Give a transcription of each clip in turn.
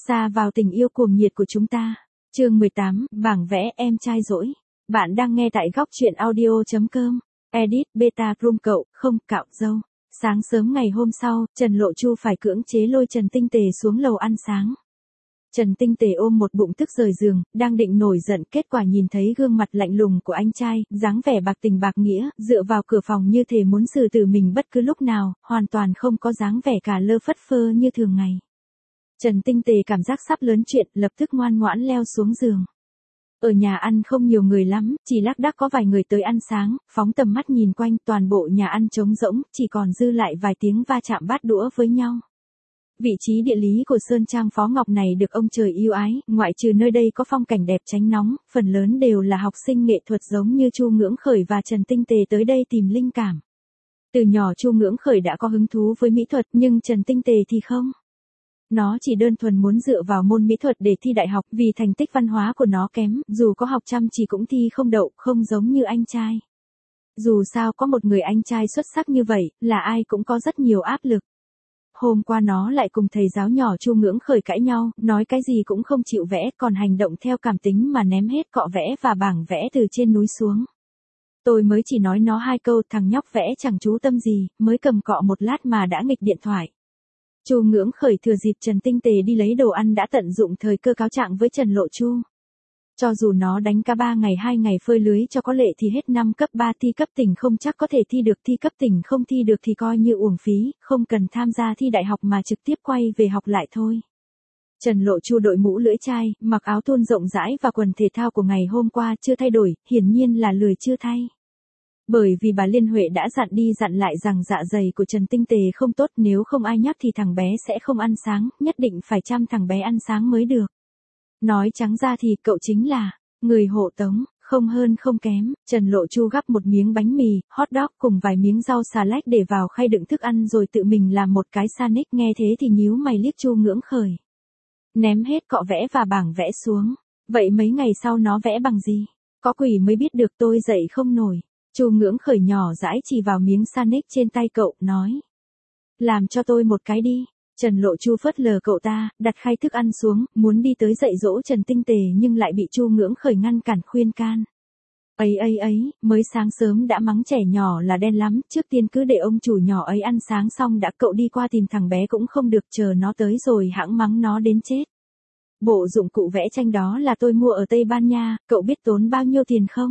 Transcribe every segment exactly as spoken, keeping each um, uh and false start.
Xa vào tình yêu cuồng nhiệt của chúng ta. Chương mười tám, bảng vẽ em trai dỗi. Bạn đang nghe tại góc truyện audio.com. Edit beta room cậu, không cạo dâu. Sáng sớm ngày hôm sau, Trần Lộ Chu phải cưỡng chế lôi Trần Tinh Tề xuống lầu ăn sáng. Trần Tinh Tề ôm một bụng tức rời giường, đang định nổi giận, kết quả nhìn thấy gương mặt lạnh lùng của anh trai, dáng vẻ bạc tình bạc nghĩa, dựa vào cửa phòng như thể muốn xử tử mình bất cứ lúc nào, hoàn toàn không có dáng vẻ cả lơ phất phơ như thường ngày. Trần Tinh Tề cảm giác sắp lớn chuyện, lập tức ngoan ngoãn leo xuống giường. Ở nhà ăn không nhiều người lắm, chỉ lác đác có vài người tới ăn sáng, phóng tầm mắt nhìn quanh, toàn bộ nhà ăn trống rỗng, chỉ còn dư lại vài tiếng va chạm bát đũa với nhau. Vị trí địa lý của Sơn Trang Phó Ngọc này được ông trời yêu ái, ngoại trừ nơi đây có phong cảnh đẹp tránh nóng, phần lớn đều là học sinh nghệ thuật giống như Chu Ngưỡng Khởi và Trần Tinh Tề tới đây tìm linh cảm. Từ nhỏ Chu Ngưỡng Khởi đã có hứng thú với mỹ thuật, nhưng Trần Tinh Tề thì không. Nó chỉ đơn thuần muốn dựa vào môn mỹ thuật để thi đại học, vì thành tích văn hóa của nó kém, dù có học chăm chỉ cũng thi không đậu, không giống như anh trai. Dù sao có một người anh trai xuất sắc như vậy, là ai cũng có rất nhiều áp lực. Hôm qua nó lại cùng thầy giáo nhỏ Chu Ngưỡng Khởi cãi nhau, nói cái gì cũng không chịu vẽ, còn hành động theo cảm tính mà ném hết cọ vẽ và bảng vẽ từ trên núi xuống. Tôi mới chỉ nói nó hai câu, thằng nhóc vẽ chẳng chú tâm gì, mới cầm cọ một lát mà đã nghịch điện thoại. Chu Ngưỡng Khởi thừa dịp Trần Tinh Tề đi lấy đồ ăn đã tận dụng thời cơ cáo trạng với Trần Lộ Chu. Cho dù nó đánh ca ba ngày hai ngày phơi lưới cho có lệ thì hết năm cấp ba thi cấp tỉnh không chắc có thể thi được, thi cấp tỉnh không thi được thì coi như uổng phí, không cần tham gia thi đại học mà trực tiếp quay về học lại thôi. Trần Lộ Chu đội mũ lưỡi chai, mặc áo thun rộng rãi và quần thể thao của ngày hôm qua chưa thay đổi, hiển nhiên là lười chưa thay. Bởi vì bà Liên Huệ đã dặn đi dặn lại rằng dạ dày của Trần Tinh Tề không tốt, nếu không ai nhắc thì thằng bé sẽ không ăn sáng, nhất định phải chăm thằng bé ăn sáng mới được. Nói trắng ra thì cậu chính là người hộ tống, không hơn không kém. Trần Lộ Chu gắp một miếng bánh mì, hot dog cùng vài miếng rau xà lách để vào khay đựng thức ăn rồi tự mình làm một cái sandwich, nghe thế thì nhíu mày liếc Chu Ngưỡng Khởi. Ném hết cọ vẽ và bảng vẽ xuống. Vậy mấy ngày sau nó vẽ bằng gì? Có quỷ mới biết được, tôi dậy không nổi. Chu Ngưỡng Khởi nhỏ dãi chỉ vào miếng sandwich trên tay cậu, nói. Làm cho tôi một cái đi. Trần Lộ Chu phớt lờ cậu ta, đặt khay thức ăn xuống, muốn đi tới dạy dỗ Trần Tinh Tề nhưng lại bị Chu Ngưỡng Khởi ngăn cản khuyên can. Ấy ấy ấy, mới sáng sớm đã mắng trẻ nhỏ là đen lắm, trước tiên cứ để ông chủ nhỏ ấy ăn sáng xong đã, cậu đi qua tìm thằng bé cũng không được, chờ nó tới rồi hãng mắng nó đến chết. Bộ dụng cụ vẽ tranh đó là tôi mua ở Tây Ban Nha, cậu biết tốn bao nhiêu tiền không?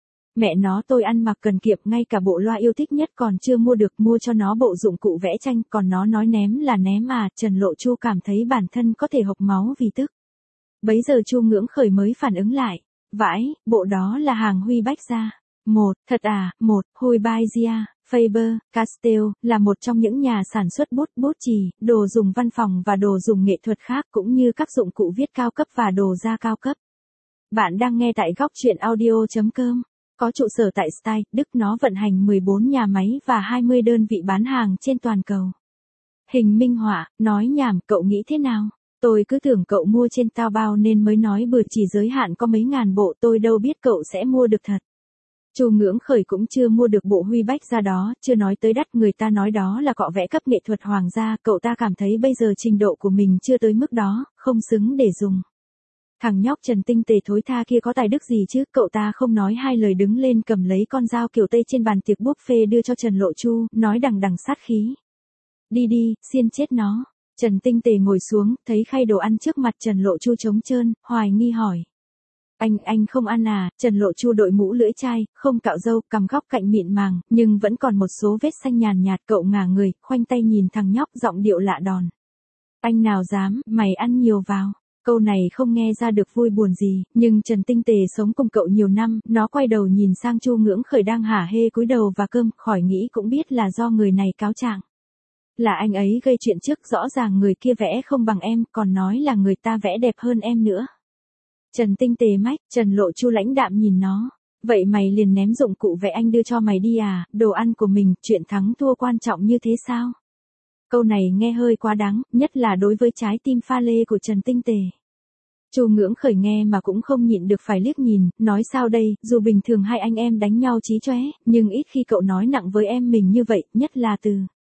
Mẹ nó, tôi ăn mặc cần kiệm, ngay cả bộ loa yêu thích nhất còn chưa mua được, mua cho nó bộ dụng cụ vẽ tranh, còn nó nói ném là ném à. Trần Lộ Chu cảm thấy bản thân có thể hộc máu vì tức. Bấy giờ Chu Ngưỡng Khởi mới phản ứng lại. Vãi, bộ đó là hàng Huy Bách gia. Một, thật à, một, Huy Baizia, Faber, Castell, là một trong những nhà sản xuất bút, bút chì, đồ dùng văn phòng và đồ dùng nghệ thuật khác, cũng như các dụng cụ viết cao cấp và đồ da cao cấp. Bạn đang nghe tại góc truyện audio.com. Có trụ sở tại Style, Đức, nó vận hành mười bốn nhà máy và hai mươi đơn vị bán hàng trên toàn cầu. Hình minh họa, nói nhảm, cậu nghĩ thế nào? Tôi cứ tưởng cậu mua trên Taobao nên mới nói bừa, chỉ giới hạn có mấy ngàn bộ, tôi đâu biết cậu sẽ mua được thật. Chu Ngưỡng Khởi cũng chưa mua được bộ Huy Bách ra đó, chưa nói tới đắt, người ta nói đó là cọ vẽ cấp nghệ thuật hoàng gia, cậu ta cảm thấy bây giờ trình độ của mình chưa tới mức đó, không xứng để dùng. Thằng nhóc Trần Tinh Tề thối tha kia có tài đức gì chứ, cậu ta không nói hai lời đứng lên cầm lấy con dao kiểu Tây trên bàn tiệc buffet đưa cho Trần Lộ Chu, nói đằng đằng sát khí. Đi đi, xiên chết nó. Trần Tinh Tề ngồi xuống, thấy khay đồ ăn trước mặt Trần Lộ Chu trống trơn, hoài nghi hỏi. Anh, anh không ăn à? Trần Lộ Chu đội mũ lưỡi chai, không cạo râu, cằm góc cạnh mịn màng, nhưng vẫn còn một số vết xanh nhàn nhạt, cậu ngả người, khoanh tay nhìn thằng nhóc, giọng điệu lạ đòn. Anh nào dám, mày ăn nhiều vào. Câu này không nghe ra được vui buồn gì, nhưng Trần Tinh Tề sống cùng cậu nhiều năm, nó quay đầu nhìn sang Chu Ngưỡng Khởi đang hả hê cúi đầu và cơm, khỏi nghĩ cũng biết là do người này cáo trạng. Là anh ấy gây chuyện trước, rõ ràng người kia vẽ không bằng em, còn nói là người ta vẽ đẹp hơn em nữa. Trần Tinh Tề mách, Trần Lộ Chu lãnh đạm nhìn nó. Vậy mày liền ném dụng cụ vẽ anh đưa cho mày đi à, đồ ăn của mình, chuyện thắng thua quan trọng như thế sao? Câu này nghe hơi quá đáng, nhất là đối với trái tim pha lê của Trần Tinh Tề. Chu Ngưỡng Khởi nghe mà cũng không nhịn được phải liếc nhìn, nói sao đây, dù bình thường hai anh em đánh nhau chí chóe, nhưng ít khi cậu nói nặng với em mình như vậy, nhất là từ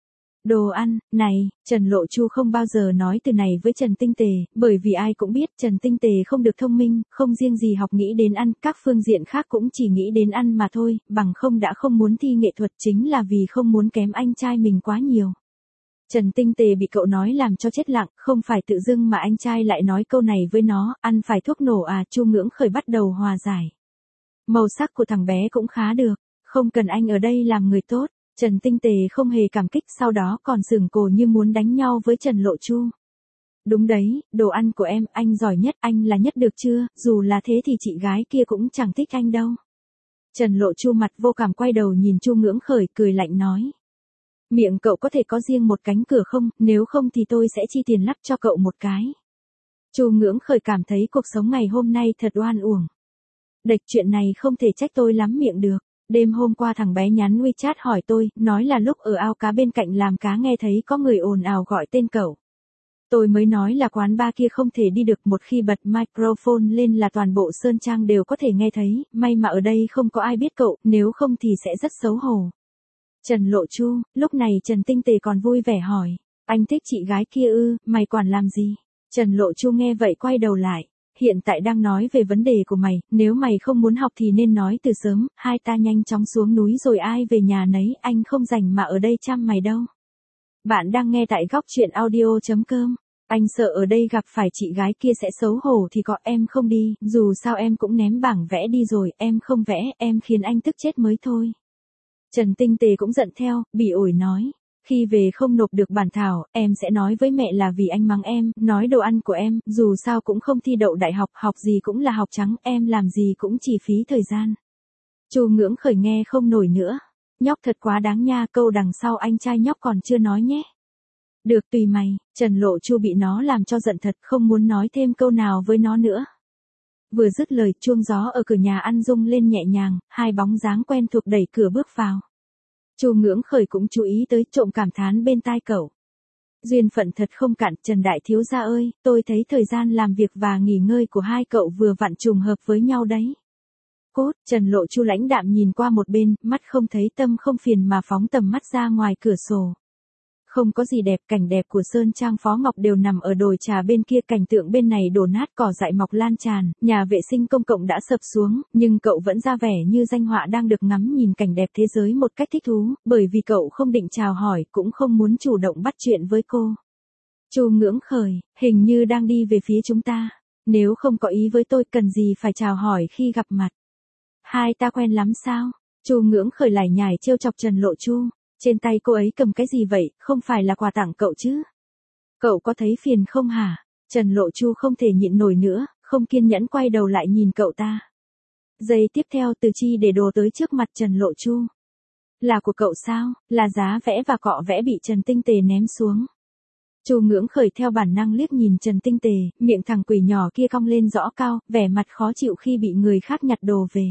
Đồ ăn, này, Trần Lộ Chu không bao giờ nói từ này với Trần Tinh Tề, bởi vì ai cũng biết Trần Tinh Tề không được thông minh, không riêng gì học nghĩ đến ăn, các phương diện khác cũng chỉ nghĩ đến ăn mà thôi, bằng không đã không muốn thi nghệ thuật chính là vì không muốn kém anh trai mình quá nhiều. Trần Tinh Tề bị cậu nói làm cho chết lặng, không phải tự dưng mà anh trai lại nói câu này với nó, ăn phải thuốc nổ à, Chu Ngưỡng Khởi bắt đầu hòa giải. Màu sắc của thằng bé cũng khá được, không cần anh ở đây làm người tốt. Trần Tinh Tề không hề cảm kích, sau đó còn sừng cổ như muốn đánh nhau với Trần Lộ Chu. Đúng đấy, đồ ăn của em, anh giỏi nhất, anh là nhất được chưa, dù là thế thì chị gái kia cũng chẳng thích anh đâu. Trần Lộ Chu mặt vô cảm quay đầu nhìn Chu Ngưỡng Khởi, cười lạnh nói. Miệng cậu có thể có riêng một cánh cửa không, nếu không thì tôi sẽ chi tiền lắp cho cậu một cái. Chu Ngưỡng Khởi cảm thấy cuộc sống ngày hôm nay thật oan uổng. Đệch, chuyện này không thể trách tôi lắm miệng được. Đêm hôm qua thằng bé nhắn WeChat hỏi tôi, nói là lúc ở ao cá bên cạnh làm cá nghe thấy có người ồn ào gọi tên cậu. Tôi mới nói là quán bar kia không thể đi được, một khi bật microphone lên là toàn bộ Sơn Trang đều có thể nghe thấy, may mà ở đây không có ai biết cậu, nếu không thì sẽ rất xấu hổ. Trần Lộ Chu, lúc này Trần Tinh Tề còn vui vẻ hỏi, anh thích chị gái kia ư, mày quản làm gì? Trần Lộ Chu nghe vậy quay đầu lại. Hiện tại đang nói về vấn đề của mày, nếu mày không muốn học thì nên nói từ sớm, hai ta nhanh chóng xuống núi rồi ai về nhà nấy, anh không rảnh mà ở đây chăm mày đâu. Bạn đang nghe tại góc truyện audio chấm com. Anh sợ ở đây gặp phải chị gái kia sẽ xấu hổ thì có em không đi, dù sao em cũng ném bảng vẽ đi rồi, em không vẽ, em khiến anh tức chết mới thôi. Trần Tinh Tề cũng giận theo, bỉ ổi nói. Khi về không nộp được bản thảo, em sẽ nói với mẹ là vì anh mắng em, nói đồ ăn của em, dù sao cũng không thi đậu đại học, học gì cũng là học trắng, em làm gì cũng chỉ phí thời gian. Chu Ngưỡng Khởi nghe không nổi nữa. Nhóc thật quá đáng nha, câu đằng sau anh trai nhóc còn chưa nói nhé. Được, tùy mày. Trần Lộ Chu bị nó làm cho giận thật, không muốn nói thêm câu nào với nó nữa. Vừa dứt lời, chuông gió ở cửa nhà ăn rung lên nhẹ nhàng, hai bóng dáng quen thuộc đẩy cửa bước vào. Chu Ngưỡng Khởi cũng chú ý tới, trộm cảm thán bên tai cậu. Duyên phận thật không cạn, Trần đại thiếu gia ơi, tôi thấy thời gian làm việc và nghỉ ngơi của hai cậu vừa vặn trùng hợp với nhau đấy. Cốt, Trần Lộ Chu lãnh đạm nhìn qua một bên, mắt không thấy tâm không phiền mà phóng tầm mắt ra ngoài cửa sổ. Không có gì đẹp, cảnh đẹp của Sơn Trang Phó Ngọc đều nằm ở đồi trà bên kia, cảnh tượng bên này đổ nát, cỏ dại mọc lan tràn, nhà vệ sinh công cộng đã sập xuống, nhưng cậu vẫn ra vẻ như danh họa đang được ngắm nhìn cảnh đẹp thế giới một cách thích thú, bởi vì cậu không định chào hỏi, cũng không muốn chủ động bắt chuyện với cô. Chu Ngưỡng Khởi, hình như đang đi về phía chúng ta, nếu không có ý với tôi cần gì phải chào hỏi khi gặp mặt. Hai ta quen lắm sao? Chu Ngưỡng Khởi lải nhải trêu chọc Trần Lộ Chu. Trên tay cô ấy cầm cái gì vậy, không phải là quà tặng cậu chứ? Cậu có thấy phiền không hả? Trần Lộ Chu không thể nhịn nổi nữa, không kiên nhẫn quay đầu lại nhìn cậu ta. Giây tiếp theo Từ Chi để đồ tới trước mặt Trần Lộ Chu. Là của cậu sao? Là giá vẽ và cọ vẽ bị Trần Tinh Tề ném xuống. Chu Ngưỡng Khởi theo bản năng liếc nhìn Trần Tinh Tề, miệng thằng quỷ nhỏ kia cong lên rõ cao, vẻ mặt khó chịu khi bị người khác nhặt đồ về.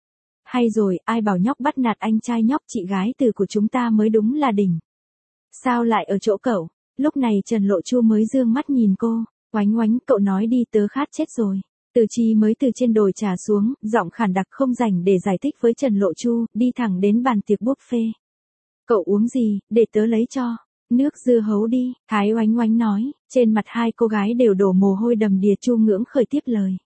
Hay rồi, ai bảo nhóc bắt nạt anh trai nhóc, chị gái Từ của chúng ta mới đúng là đỉnh. Sao lại ở chỗ cậu? Lúc này Trần Lộ Chu mới dương mắt nhìn cô, oánh oánh, cậu nói đi, tớ khát chết rồi. Từ Chi mới từ trên đồi trà xuống, giọng khản đặc không rảnh để giải thích với Trần Lộ Chu, đi thẳng đến bàn tiệc buffet. Cậu uống gì, để tớ lấy cho. Nước dưa hấu đi, Thái oánh oánh nói, trên mặt hai cô gái đều đổ mồ hôi đầm đìa. Chu Ngưỡng Khởi tiếp lời.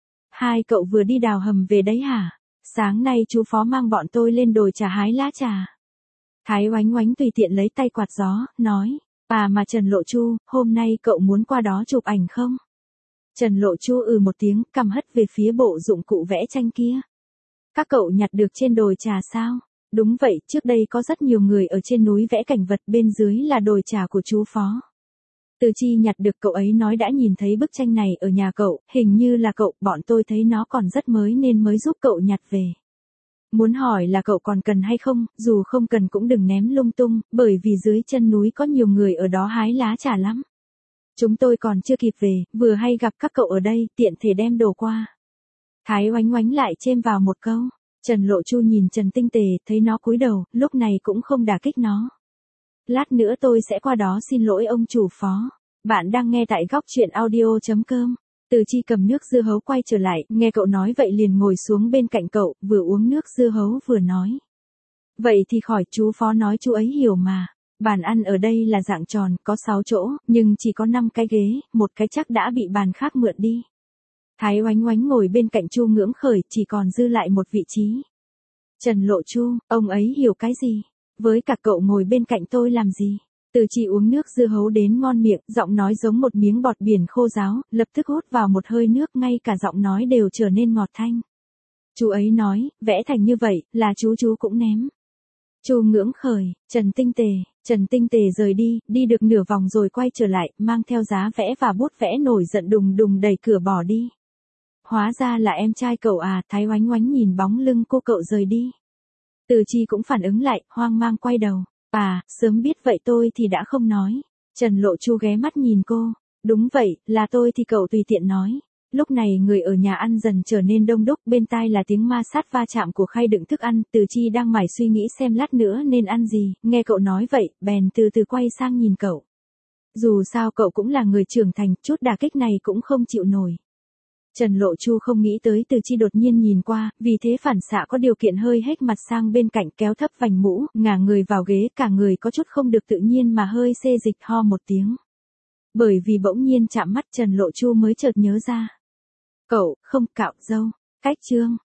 Hai cậu vừa đi đào hầm về đấy hả? Sáng nay chú Phó mang bọn tôi lên đồi trà hái lá trà. Thái oánh oánh tùy tiện lấy tay quạt gió, nói, à mà Trần Lộ Chu, hôm nay cậu muốn qua đó chụp ảnh không? Trần Lộ Chu ừ một tiếng, cằm hất về phía bộ dụng cụ vẽ tranh kia. Các cậu nhặt được trên đồi trà sao? Đúng vậy, trước đây có rất nhiều người ở trên núi vẽ cảnh vật, bên dưới là đồi trà của chú Phó. Từ Chi nhặt được, cậu ấy nói đã nhìn thấy bức tranh này ở nhà cậu, hình như là cậu, bọn tôi thấy nó còn rất mới nên mới giúp cậu nhặt về. Muốn hỏi là cậu còn cần hay không, dù không cần cũng đừng ném lung tung, bởi vì dưới chân núi có nhiều người ở đó hái lá trà lắm. Chúng tôi còn chưa kịp về, vừa hay gặp các cậu ở đây, tiện thể đem đồ qua. Thái oánh oánh lại chêm vào một câu. Trần Lộ Chu nhìn Trần Tinh Tề, thấy nó cúi đầu, lúc này cũng không đả kích nó. Lát nữa tôi sẽ qua đó xin lỗi ông chủ Phó. Bạn đang nghe tại góc truyện audio chấm com. Từ Chi cầm nước dưa hấu quay trở lại, nghe cậu nói vậy liền ngồi xuống bên cạnh cậu, vừa uống nước dưa hấu vừa nói. Vậy thì khỏi, chú Phó nói chú ấy hiểu mà. Bàn ăn ở đây là dạng tròn, có sáu chỗ, nhưng chỉ có năm cái ghế, một cái chắc đã bị bàn khác mượn đi. Thái Oánh Oánh ngồi bên cạnh Chu Ngưỡng Khởi, chỉ còn dư lại một vị trí. Trần Lộ Chu, ông ấy hiểu cái gì? Với cả cậu ngồi bên cạnh tôi làm gì? Từ Chi uống nước dưa hấu đến ngon miệng, giọng nói giống một miếng bọt biển khô ráo, lập tức hút vào một hơi nước, ngay cả giọng nói đều trở nên ngọt thanh. Chú ấy nói, vẽ thành như vậy, là chú chú cũng ném. Chu Ngưỡng Khởi, Trần Tinh Tề, Trần Tinh Tề rời đi, đi được nửa vòng rồi quay trở lại, mang theo giá vẽ và bút vẽ, nổi giận đùng đùng đẩy cửa bỏ đi. Hóa ra là em trai cậu à? Thái Oánh Oánh nhìn bóng lưng cô cậu rời đi. Từ Chi cũng phản ứng lại, hoang mang quay đầu. À, sớm biết vậy tôi thì đã không nói. Trần Lộ Chu ghé mắt nhìn cô. Đúng vậy, là tôi thì cậu tùy tiện nói. Lúc này người ở nhà ăn dần trở nên đông đúc, bên tai là tiếng ma sát va chạm của khay đựng thức ăn. Từ Chi đang mải suy nghĩ xem lát nữa nên ăn gì, nghe cậu nói vậy, bèn từ từ quay sang nhìn cậu. Dù sao cậu cũng là người trưởng thành, chút đả kích này cũng không chịu nổi. Trần Lộ Chu không nghĩ tới Từ Chi đột nhiên nhìn qua, vì thế phản xạ có điều kiện hơi hếch mặt sang bên cạnh, kéo thấp vành mũ, ngả người vào ghế, cả người có chút không được tự nhiên mà hơi xê dịch, ho một tiếng. Bởi vì bỗng nhiên chạm mắt Trần Lộ Chu mới chợt nhớ ra. Cậu, không cạo râu. Cách chương.